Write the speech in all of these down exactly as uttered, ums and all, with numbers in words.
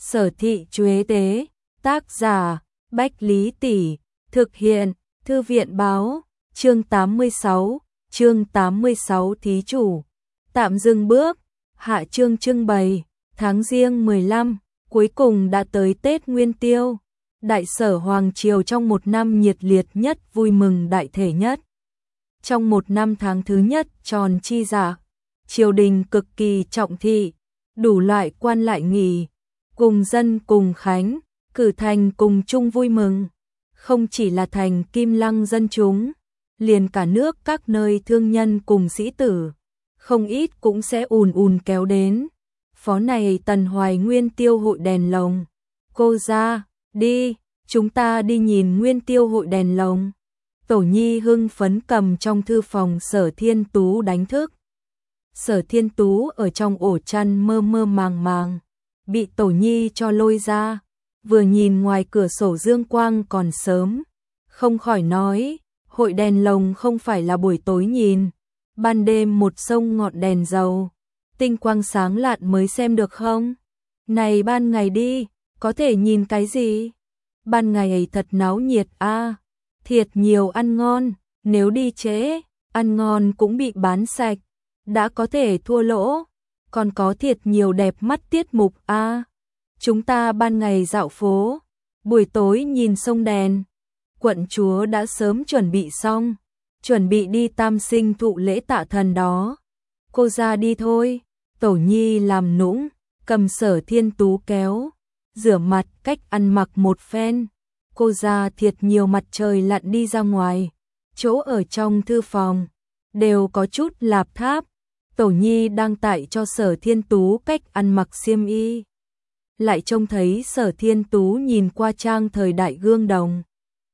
Sở Thị Chuế Tế, tác giả Bách Lý Tỷ, thực hiện Thư viện Báo, chương tám mươi sáu, chương tám mươi sáu thí chủ. Tạm dừng bước, hạ chương trưng bày, tháng Giêng mười lăm, cuối cùng đã tới Tết Nguyên Tiêu. Đại sở Hoàng Triều trong một năm nhiệt liệt nhất, vui mừng đại thể nhất. Trong một năm tháng thứ nhất tròn chi dạ, triều đình cực kỳ trọng thị, đủ loại quan lại nghỉ, cùng dân cùng khánh, cử thành cùng chung vui mừng. Không chỉ là thành Kim Lăng dân chúng, liền cả nước các nơi thương nhân cùng sĩ tử, không ít cũng sẽ ùn ùn kéo đến. Phó này Tần Hoài Nguyên Tiêu hội đèn lồng. Cô ra, đi, chúng ta đi nhìn Nguyên Tiêu hội đèn lồng. Tổ Nhi hưng phấn cầm trong thư phòng Sở Thiên Tú đánh thức. Sở Thiên Tú ở trong ổ chăn mơ mơ màng màng, bị Tổ Nhi cho lôi ra, vừa nhìn ngoài cửa sổ dương quang còn sớm, không khỏi nói, hội đèn lồng không phải là buổi tối nhìn, ban đêm một sông ngọn đèn dầu, tinh quang sáng lạn mới xem được không? Này ban ngày đi, có thể nhìn cái gì? Ban ngày ấy thật náo nhiệt a, à, thiệt nhiều ăn ngon, nếu đi trễ, ăn ngon cũng bị bán sạch, đã có thể thua lỗ, còn có thiệt nhiều đẹp mắt tiết mục a. À. Chúng ta ban ngày dạo phố, buổi tối nhìn sông đèn. Quận chúa đã sớm chuẩn bị xong, chuẩn bị đi tam sinh thụ lễ tạ thần đó. Cô ra đi thôi. Tổ Nhi làm nũng, cầm Sở Thiên Tú kéo, rửa mặt cách ăn mặc một phen. Cô ra thiệt nhiều mặt trời lặn đi ra ngoài, chỗ ở trong thư phòng đều có chút lạp tháp. Tổ Nhi đang tại cho Sở Thiên Tú cách ăn mặc xiêm y, lại trông thấy Sở Thiên Tú nhìn qua trang thời đại gương đồng.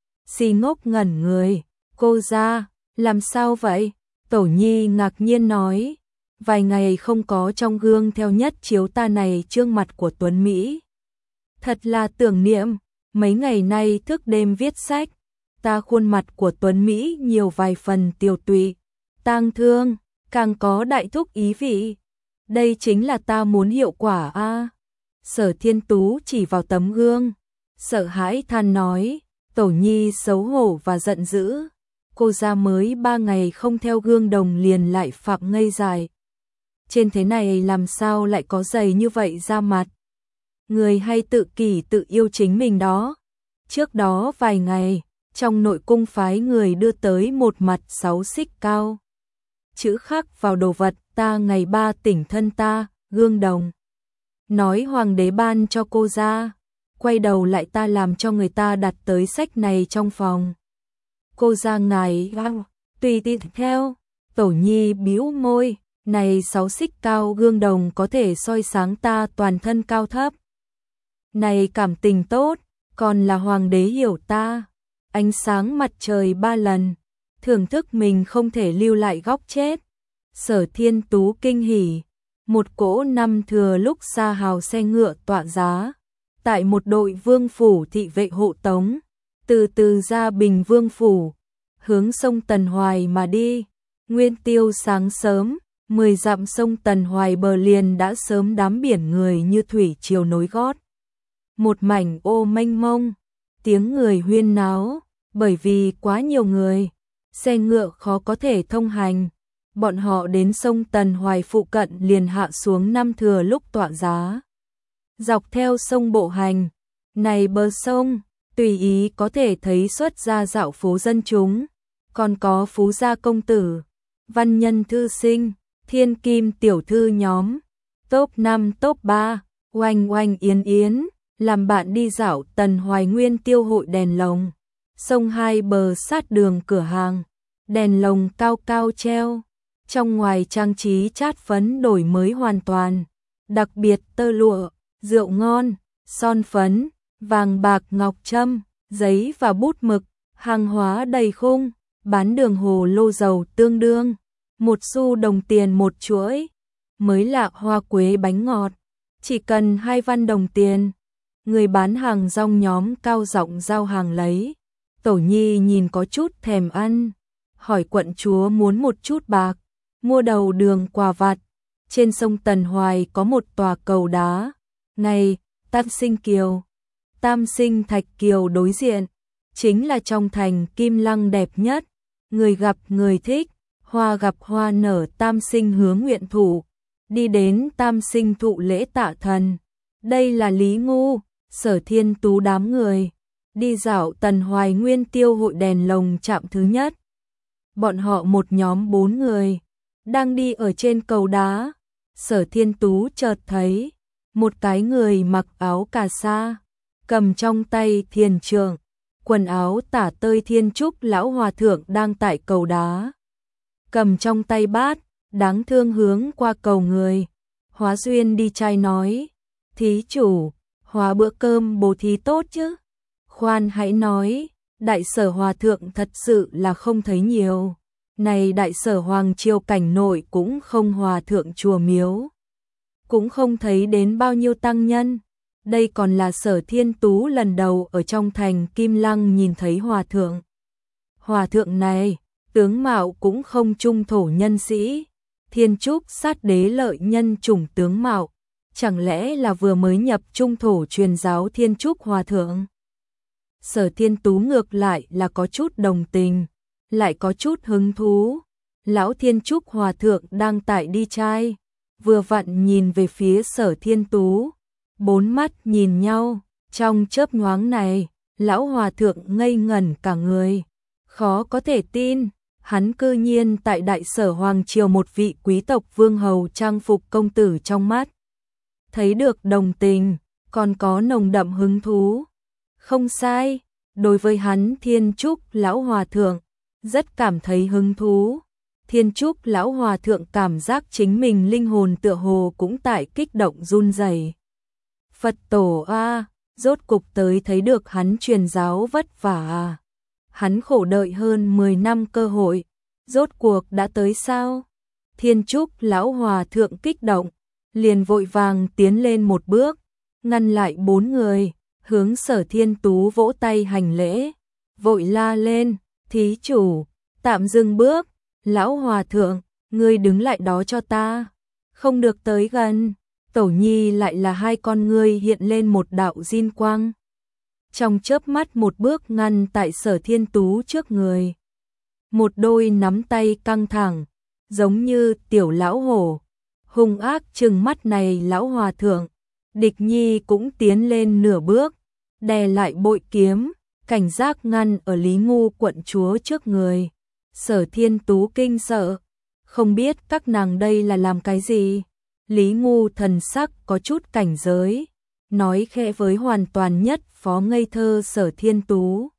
Si ngốc ngẩn người, cô ra, làm sao vậy? Tổ Nhi ngạc nhiên nói, vài ngày không có trong gương theo nhất chiếu ta này trương mặt của Tuấn Mỹ. Thật là tưởng niệm, mấy ngày nay thức đêm viết sách, ta khuôn mặt của Tuấn Mỹ nhiều vài phần tiều tụy, tang thương, càng có đại thúc ý vị. Đây chính là ta muốn hiệu quả a. À. Sở Thiên Tú chỉ vào tấm gương, sợ hãi than nói. Tổ Nhi xấu hổ và giận dữ, cô ra mới ba ngày không theo gương đồng liền lại phạm ngây dài. Trên thế này làm sao lại có dày như vậy ra mặt? Người hay tự kỷ tự yêu chính mình đó. Trước đó vài ngày, trong nội cung phái người đưa tới một mặt sáu xích cao, chữ khắc vào đồ vật ta ngày ba tỉnh thân ta, gương đồng. Nói hoàng đế ban cho cô ra. Quay đầu lại ta làm cho người ta đặt tới sách này trong phòng. Cô ra ngài tùy tiện theo. Tổ Nhi bĩu môi, này sáu xích cao gương đồng có thể soi sáng ta toàn thân cao thấp. Này cảm tình tốt, còn là hoàng đế hiểu ta. Ánh sáng mặt trời ba lần, thưởng thức mình không thể lưu lại góc chết. Sở Thiên Tú kinh hỉ, một cỗ năm thừa lúc xa hào xe ngựa tọa giá. Tại một đội vương phủ thị vệ hộ tống, từ từ ra Bình Vương phủ, hướng sông Tần Hoài mà đi. Nguyên Tiêu sáng sớm, mười dặm sông Tần Hoài bờ liền đã sớm đám biển người như thủy triều nối gót. Một mảnh ô mênh mông, tiếng người huyên náo, bởi vì quá nhiều người, xe ngựa khó có thể thông hành. Bọn họ đến sông Tần Hoài phụ cận liền hạ xuống năm thừa lúc tọa giá. Dọc theo sông bộ hành, này bờ sông, tùy ý có thể thấy xuất ra dạo phố dân chúng, còn có phú gia công tử, văn nhân thư sinh, thiên kim tiểu thư nhóm, top năm top ba, oanh oanh yến yến, làm bạn đi dạo Tần Hoài Nguyên Tiêu hội đèn lồng. Sông hai bờ sát đường cửa hàng, đèn lồng cao cao treo, trong ngoài trang trí chát phấn đổi mới hoàn toàn, đặc biệt tơ lụa, rượu ngon, son phấn, vàng bạc ngọc trâm, giấy và bút mực, hàng hóa đầy khung, bán đường hồ lô dầu tương đương, một xu đồng tiền một chuỗi, mới lạ hoa quế bánh ngọt, chỉ cần hai văn đồng tiền. Người bán hàng rong nhóm cao giọng giao hàng lấy. Tổ Nhi nhìn có chút thèm ăn, hỏi quận chúa muốn một chút bạc, mua đầu đường quà vặt. Trên sông Tần Hoài có một tòa cầu đá, ngày Tam Sinh Kiều. Tam Sinh Thạch Kiều đối diện, chính là trong thành Kim Lăng đẹp nhất, người gặp người thích, hoa gặp hoa nở. Tam Sinh hướng nguyện thủ, đi đến Tam Sinh thụ lễ tạ thần. Đây là Lý Ngu, Sở Thiên Tú đám người, đi dạo Tần Hoài Nguyên Tiêu hội đèn lồng chạm thứ nhất. Bọn họ một nhóm bốn người, đang đi ở trên cầu đá. Sở Thiên Tú chợt thấy một cái người mặc áo cà sa, cầm trong tay thiền trượng, quần áo tả tơi Thiên Trúc lão hòa thượng đang tại cầu đá, cầm trong tay bát, đáng thương hướng qua cầu người. Hóa Duyên đi trai nói, thí chủ, hóa bữa cơm bố thí tốt chứ? Khoan hãy nói, đại sở hòa thượng thật sự là không thấy nhiều. Này đại sở hoàng triều cảnh nội cũng không hòa thượng chùa miếu, cũng không thấy đến bao nhiêu tăng nhân. Đây còn là Sở Thiên Tú lần đầu ở trong thành Kim Lăng nhìn thấy hòa thượng. Hòa thượng này, tướng mạo cũng không trung thổ nhân sĩ, Thiên Trúc sát đế lợi nhân chủng tướng mạo, chẳng lẽ là vừa mới nhập trung thổ truyền giáo Thiên Trúc hòa thượng? Sở Thiên Tú ngược lại là có chút đồng tình, lại có chút hứng thú. Lão Thiên Trúc hòa thượng đang tại đi trai, vừa vặn nhìn về phía Sở Thiên Tú, bốn mắt nhìn nhau, trong chớp nhoáng này, lão hòa thượng ngây ngẩn cả người, khó có thể tin, hắn cư nhiên tại đại sở hoàng triều một vị quý tộc vương hầu trang phục công tử trong mắt. Thấy được đồng tình, còn có nồng đậm hứng thú. Không sai, đối với hắn Thiên Trúc lão hòa thượng rất cảm thấy hứng thú. Thiên Trúc lão hòa thượng cảm giác chính mình linh hồn tựa hồ cũng tại kích động run rẩy. Phật tổ a, rốt cục tới thấy được hắn truyền giáo vất vả à. Hắn khổ đợi hơn mười năm cơ hội, rốt cuộc đã tới sao? Thiên Trúc lão hòa thượng kích động, liền vội vàng tiến lên một bước, ngăn lại bốn người, hướng Sở Thiên Tú vỗ tay hành lễ, vội la lên, thí chủ, tạm dừng bước, lão hòa thượng, ngươi đứng lại đó cho ta, không được tới gần. Tổ nhi lại là hai con ngươi hiện lên một đạo diên quang, trong chớp mắt một bước ngăn tại Sở Thiên Tú trước người. Một đôi nắm tay căng thẳng, giống như tiểu lão hổ, hung ác trừng mắt này lão hòa thượng. Địch nhi cũng tiến lên nửa bước, đè lại bội kiếm, cảnh giác ngăn ở Lý Ngu quận chúa trước người. Sở Thiên Tú kinh sợ, không biết các nàng đây là làm cái gì. Lý Ngu thần sắc có chút cảnh giới, nói khẽ với hoàn toàn nhất phó ngây thơ Sở Thiên Tú.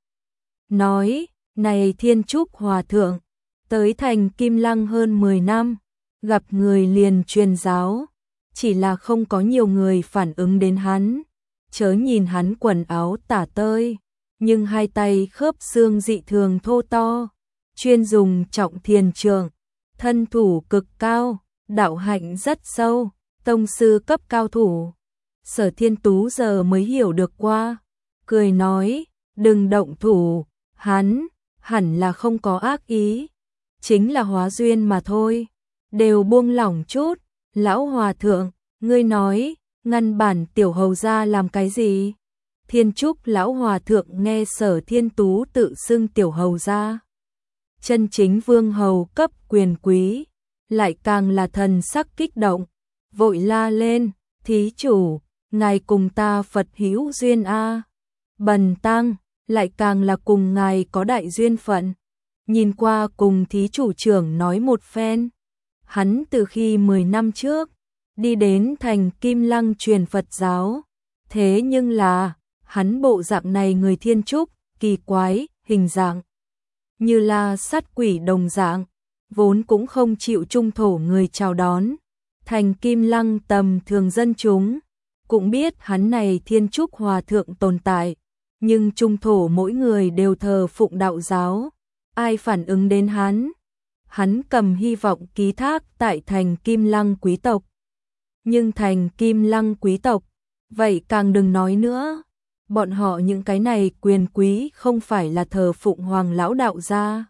Nói, này Thiên Trúc hòa thượng, tới thành Kim Lăng hơn mười năm, gặp người liền truyền giáo, chỉ là không có nhiều người phản ứng đến hắn. Chớ nhìn hắn quần áo tả tơi, nhưng hai tay khớp xương dị thường thô to, chuyên dùng trọng thiền trượng, thân thủ cực cao, đạo hạnh rất sâu, tông sư cấp cao thủ. Sở Thiên Tú giờ mới hiểu được qua, cười nói, đừng động thủ, hắn, hẳn là không có ác ý, chính là hóa duyên mà thôi, đều buông lỏng chút. Lão hòa thượng, ngươi nói, ngăn bản tiểu hầu gia làm cái gì? Thiên Trúc lão hòa thượng nghe Sở Thiên Tú tự xưng tiểu hầu gia, chân chính vương hầu cấp quyền quý, lại càng là thần sắc kích động, vội la lên, thí chủ, ngài cùng ta Phật hữu duyên a. Bần tăng, lại càng là cùng ngài có đại duyên phận. Nhìn qua cùng thí chủ trưởng nói một phen. Hắn từ khi mười năm trước, đi đến thành Kim Lăng truyền Phật giáo. Thế nhưng là, hắn bộ dạng này người Thiên Trúc, kỳ quái, hình dạng như là sát quỷ đồng dạng, vốn cũng không chịu trung thổ người chào đón. Thành Kim Lăng tầm thường dân chúng, cũng biết hắn này Thiên Trúc hòa thượng tồn tại, nhưng trung thổ mỗi người đều thờ phụng đạo giáo, ai phản ứng đến hắn. Hắn cầm hy vọng ký thác tại thành Kim Lăng quý tộc. Nhưng thành Kim Lăng quý tộc, vậy càng đừng nói nữa. Bọn họ những cái này quyền quý không phải là thờ phụng hoàng lão đạo gia,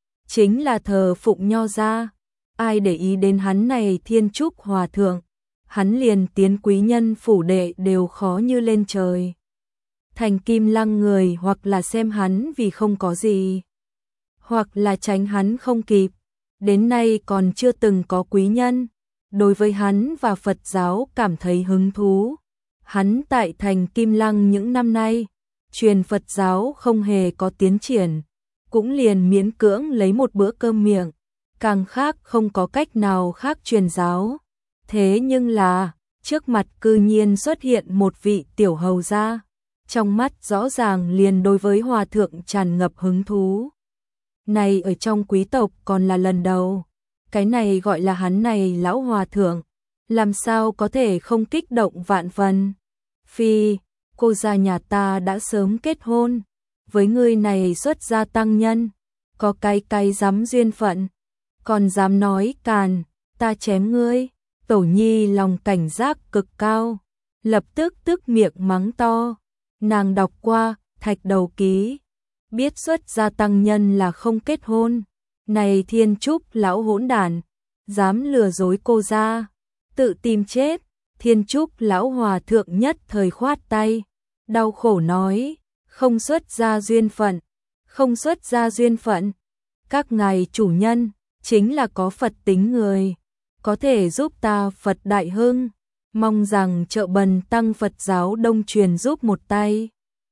chính là thờ phụng nho gia. Ai để ý đến hắn này Thiên Trúc hòa thượng. hắn liền tiến quý nhân phủ đệ đều khó như lên trời. Thành Kim Lăng người hoặc là xem hắn vì không có gì, hoặc là tránh hắn không kịp, đến nay còn chưa từng có quý nhân đối với hắn và Phật giáo cảm thấy hứng thú. Hắn tại thành Kim Lăng những năm nay, truyền Phật giáo không hề có tiến triển, cũng liền miễn cưỡng lấy một bữa cơm miệng, càng khác không có cách nào khác truyền giáo. Thế nhưng là, trước mặt cư nhiên xuất hiện một vị tiểu hầu gia, trong mắt rõ ràng liền đối với hòa thượng tràn ngập hứng thú. Này ở trong quý tộc còn là lần đầu, cái này gọi là hắn này lão hòa thượng, làm sao có thể không kích động vạn phần. Phi, cô gia nhà ta đã sớm kết hôn, với ngươi này xuất gia tăng nhân, có cái cái dám duyên phận, còn dám nói càn, ta chém ngươi. Tổ nhi lòng cảnh giác cực cao, lập tức tức miệng mắng to. Nàng đọc qua Thạch Đầu Ký, biết xuất gia tăng nhân là không kết hôn. Này thiên trúc lão hỗn đản, dám lừa dối cô gia, tự tìm chết. Thiên trúc lão hòa thượng nhất thời khoát tay, đau khổ nói, không xuất gia duyên phận, không xuất gia duyên phận. Các ngài chủ nhân chính là có Phật tính người, có thể giúp ta Phật đại hưng, mong rằng Chợ Bần tăng Phật giáo đông truyền giúp một tay.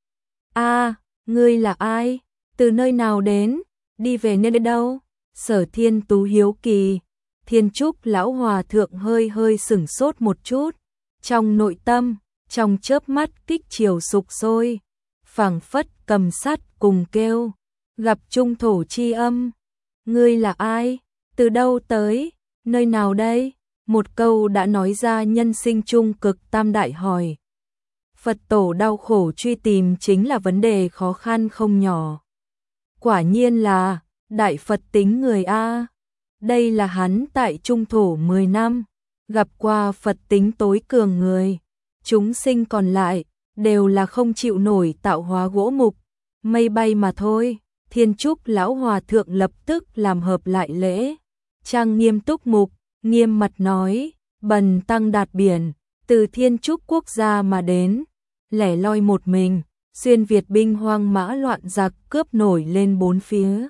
A, ngươi là ai? Từ nơi nào đến? Đi về nơi đâu? Sở Thiên Tú hiếu kỳ. Thiên trúc lão hòa thượng hơi hơi sửng sốt một chút, trong nội tâm, trong chớp mắt kích chiều sục sôi, phảng phất cầm sắt cùng kêu, gặp trung thổ chi âm. Ngươi là ai? Từ đâu tới? Nơi nào đây? Một câu đã nói ra nhân sinh trung cực tam đại hỏi. Phật tổ đau khổ truy tìm chính là vấn đề khó khăn không nhỏ. Quả nhiên là đại Phật tính người A. Đây là hắn tại trung thổ mười năm, gặp qua Phật tính tối cường người. Chúng sinh còn lại, đều là không chịu nổi tạo hóa gỗ mục, mây bay mà thôi. Thiên trúc lão hòa thượng lập tức làm hợp lại lễ. Trang nghiêm túc mục, nghiêm mặt nói, bần tăng đạt biển, từ thiên trúc quốc gia mà đến, lẻ loi một mình, xuyên Việt binh hoang mã loạn giặc cướp nổi lên bốn phía.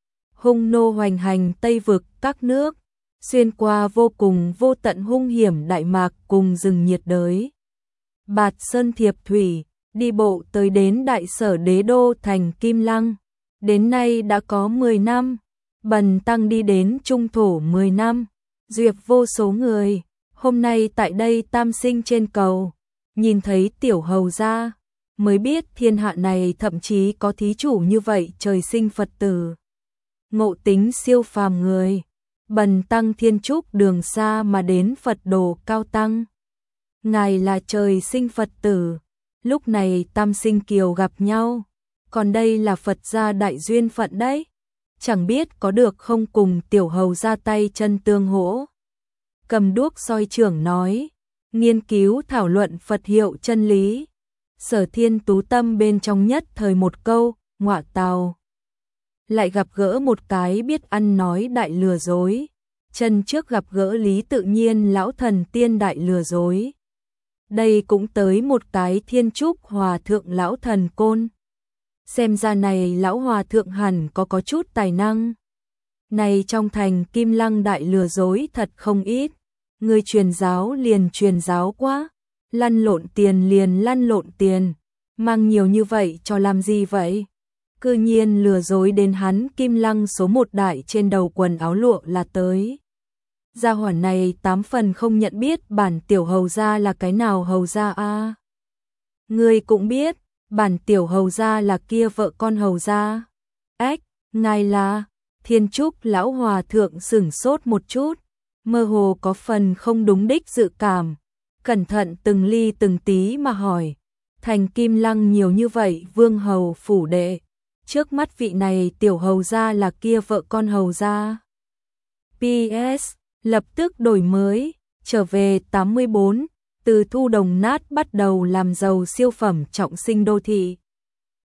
Hung nô hoành hành Tây vực các nước, xuyên qua vô cùng vô tận hung hiểm đại mạc cùng rừng nhiệt đới. Bạt sơn thiệp thủy, đi bộ tới đến đại sở đế đô thành Kim Lăng, đến nay đã có mười năm. Bần tăng đi đến trung thổ mười năm, duyệt vô số người, hôm nay tại đây tam sinh trên cầu, nhìn thấy tiểu hầu gia, mới biết thiên hạ này thậm chí có thí chủ như vậy trời sinh Phật tử. Ngộ tính siêu phàm người, bần tăng thiên trúc đường xa mà đến Phật đồ cao tăng. Ngài là trời sinh Phật tử, lúc này tam sinh kiều gặp nhau, còn đây là Phật gia đại duyên phận đấy. Chẳng biết có được không cùng tiểu hầu ra tay chân tương hỗ. Cầm đuốc soi trưởng nói, nghiên cứu thảo luận Phật hiệu chân lý. Sở Thiên Tú tâm bên trong nhất thời một câu, ngọa tào. Lại gặp gỡ một cái biết ăn nói đại lừa dối. Chân trước gặp gỡ lý tự nhiên lão thần tiên đại lừa dối. Đây cũng tới một cái thiên trúc hòa thượng lão thần côn. Xem ra này lão hòa thượng hẳn có có chút tài năng. Này trong thành Kim Lăng đại lừa dối thật không ít. Người truyền giáo liền truyền giáo quá, lăn lộn tiền liền lăn lộn tiền, mang nhiều như vậy cho làm gì vậy? Cư nhiên lừa dối đến hắn Kim Lăng số một đại trên đầu quần áo lụa là tới. Gia hỏa này tám phần không nhận biết bản tiểu hầu gia là cái nào hầu gia a. Người cũng biết, bản tiểu hầu gia là kia vợ con hầu gia. Ếch, ngài là? Thiên trúc lão hòa thượng sửng sốt một chút, mơ hồ có phần không đúng đích dự cảm, cẩn thận từng ly từng tí mà hỏi, thành Kim Lăng nhiều như vậy vương hầu phủ đệ, trước mắt vị này tiểu hầu gia là kia vợ con hầu gia. pê ét lập tức đổi mới, trở về tám mươi bốn, từ thu đồng nát bắt đầu làm giàu siêu phẩm trọng sinh đô thị.